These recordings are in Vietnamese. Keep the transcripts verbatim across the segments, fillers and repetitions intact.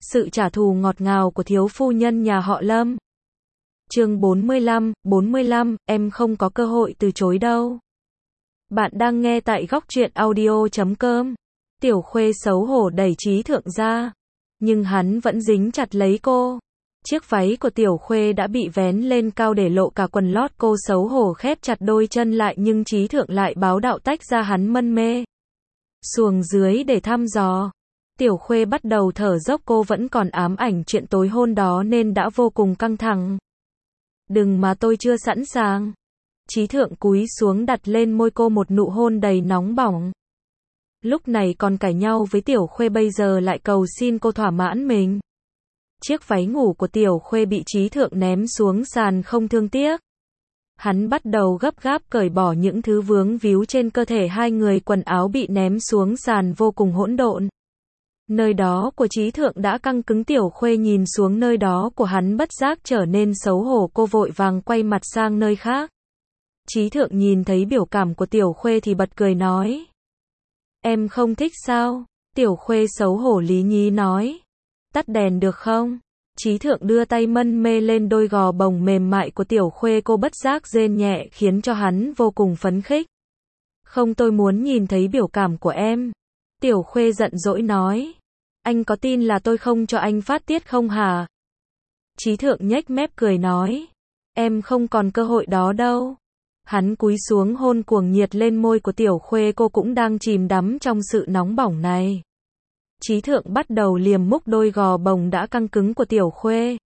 sự trả thù ngọt ngào của thiếu phu nhân nhà họ Lâm. Chương bốn mươi lăm, bốn mươi lăm, em không có cơ hội từ chối đâu. Bạn đang nghe tại góc truyện audio chấm com. Tiểu Khuê xấu hổ đẩy Trí Thượng ra, nhưng hắn vẫn dính chặt lấy cô. Chiếc váy của Tiểu Khuê đã bị vén lên cao để lộ cả quần lót, cô xấu hổ khép chặt đôi chân lại nhưng Trí Thượng lại báo đạo tách ra hắn mân mê xuồng dưới để thăm dò. Tiểu Khuê bắt đầu thở dốc, cô vẫn còn ám ảnh chuyện tối hôn đó nên đã vô cùng căng thẳng. Đừng mà tôi chưa sẵn sàng. Trí Thượng cúi xuống đặt lên môi cô một nụ hôn đầy nóng bỏng. Lúc này còn cãi nhau với Tiểu Khuê, bây giờ lại cầu xin cô thỏa mãn mình. Chiếc váy ngủ của Tiểu Khuê bị Trí Thượng ném xuống sàn không thương tiếc. Hắn bắt đầu gấp gáp cởi bỏ những thứ vướng víu trên cơ thể hai người, quần áo bị ném xuống sàn vô cùng hỗn độn. Nơi đó của Trí Thượng đã căng cứng, Tiểu Khuê nhìn xuống nơi đó của hắn bất giác trở nên xấu hổ, cô vội vàng quay mặt sang nơi khác. Trí Thượng nhìn thấy biểu cảm của Tiểu Khuê thì bật cười nói: Em không thích sao? Tiểu Khuê xấu hổ lý nhí nói: Tắt đèn được không? Trí Thượng đưa tay mân mê lên đôi gò bồng mềm mại của Tiểu Khuê, cô bất giác rên nhẹ khiến cho hắn vô cùng phấn khích. Không, tôi muốn nhìn thấy biểu cảm của em. Tiểu Khuê giận dỗi nói: Anh có tin là tôi không cho anh phát tiết không hả? Trí Thượng nhếch mép cười nói: Em không còn cơ hội đó đâu. Hắn cúi xuống hôn cuồng nhiệt lên môi của Tiểu Khuê, cô cũng đang chìm đắm trong sự nóng bỏng này. Trí Thượng bắt đầu liềm múc đôi gò bồng đã căng cứng của Tiểu Khuê.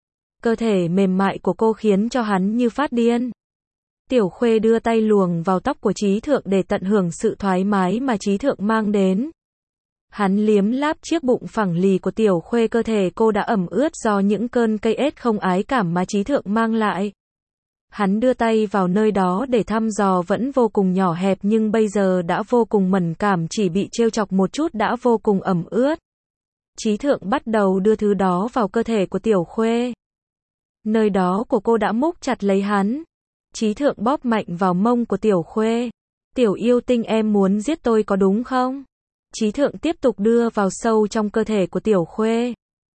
Cơ thể mềm mại của cô khiến cho hắn như phát điên. Tiểu Khuê đưa tay luồng vào tóc của Trí Thượng để tận hưởng sự thoải mái mà Trí Thượng mang đến. Hắn liếm láp chiếc bụng phẳng lì của Tiểu Khuê, cơ thể cô đã ẩm ướt do những cơn cây ết không ái cảm mà Trí Thượng mang lại. Hắn đưa tay vào nơi đó để thăm dò, vẫn vô cùng nhỏ hẹp nhưng bây giờ đã vô cùng mẫn cảm, chỉ bị trêu chọc một chút đã vô cùng ẩm ướt. Trí Thượng bắt đầu đưa thứ đó vào cơ thể của Tiểu Khuê. Nơi đó của cô đã múc chặt lấy hắn. Trí Thượng bóp mạnh vào mông của Tiểu Khuê. Tiểu yêu tinh, em muốn giết tôi có đúng không? Trí Thượng tiếp tục đưa vào sâu trong cơ thể của Tiểu Khuê.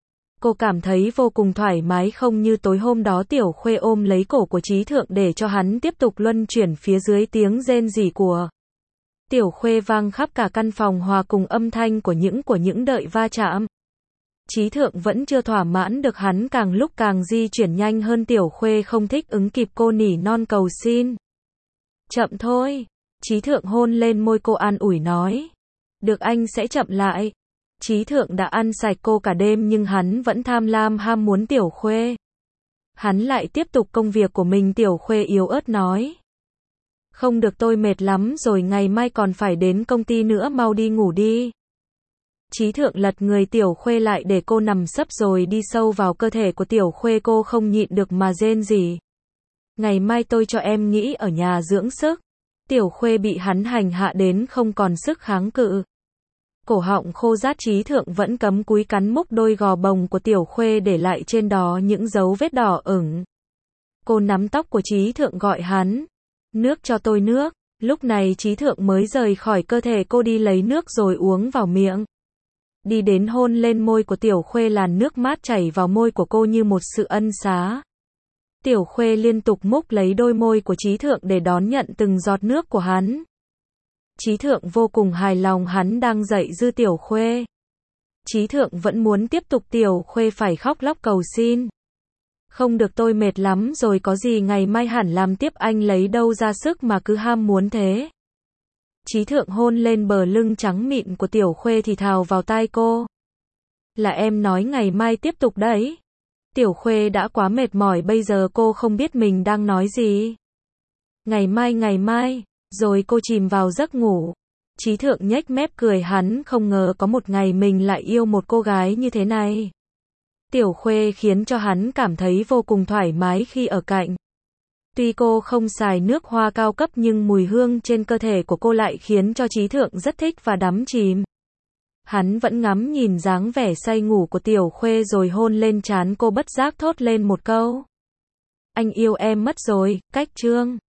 Cô cảm thấy vô cùng thoải mái, không như tối hôm đó. Tiểu Khuê ôm lấy cổ của Trí Thượng để cho hắn tiếp tục luân chuyển phía dưới, tiếng rên rỉ của Tiểu Khuê vang khắp cả căn phòng, hòa cùng âm thanh của những của những đợi va chạm. Trí Thượng vẫn chưa thỏa mãn được, hắn càng lúc càng di chuyển nhanh hơn. Tiểu Khuê không thích ứng kịp, cô nỉ non cầu xin: Chậm thôi. Trí Thượng hôn lên môi cô an ủi nói: Được, anh sẽ chậm lại. Trí Thượng đã ăn sạch cô cả đêm nhưng hắn vẫn tham lam ham muốn Tiểu Khuê. Hắn lại tiếp tục công việc của mình. Tiểu Khuê yếu ớt nói: Không được, tôi mệt lắm rồi, ngày mai còn phải đến công ty nữa, mau đi ngủ đi. Trí Thượng lật người Tiểu Khuê lại để cô nằm sấp rồi đi sâu vào cơ thể của Tiểu Khuê, cô không nhịn được mà rên rỉ: Ngày mai tôi cho em nghỉ ở nhà dưỡng sức. Tiểu Khuê bị hắn hành hạ đến không còn sức kháng cự. Cổ họng khô rát, Trí Thượng vẫn cắm cúi cắn múc đôi gò bồng của Tiểu Khuê, để lại trên đó những dấu vết đỏ ửng. Cô nắm tóc của Trí Thượng gọi hắn: Nước, cho tôi nước. Lúc này Trí Thượng mới rời khỏi cơ thể cô, đi lấy nước rồi uống vào miệng. Đi đến hôn lên môi của Tiểu Khuê, làn nước mát chảy vào môi của cô như một sự ân xá. Tiểu Khuê liên tục múc lấy đôi môi của Trí Thượng để đón nhận từng giọt nước của hắn. Trí Thượng vô cùng hài lòng, hắn đang dạy dư Tiểu Khuê. Trí Thượng vẫn muốn tiếp tục. Tiểu Khuê phải khóc lóc cầu xin: Không được, tôi mệt lắm rồi, có gì ngày mai hẳn làm tiếp, anh lấy đâu ra sức mà cứ ham muốn thế. Trí Thượng hôn lên bờ lưng trắng mịn của Tiểu Khuê thì thào vào tai cô: Là em nói ngày mai tiếp tục đấy. Tiểu Khuê đã quá mệt mỏi, bây giờ cô không biết mình đang nói gì. Ngày mai, ngày mai. Rồi cô chìm vào giấc ngủ. Trí Thượng nhếch mép cười, hắn không ngờ có một ngày mình lại yêu một cô gái như thế này. Tiểu Khuê khiến cho hắn cảm thấy vô cùng thoải mái khi ở cạnh. Tuy cô không xài nước hoa cao cấp nhưng mùi hương trên cơ thể của cô lại khiến cho Trí Thượng rất thích và đắm chìm. Hắn vẫn ngắm nhìn dáng vẻ say ngủ của Tiểu Khuê rồi hôn lên trán cô, bất giác thốt lên một câu: Anh yêu em mất rồi. Cách chương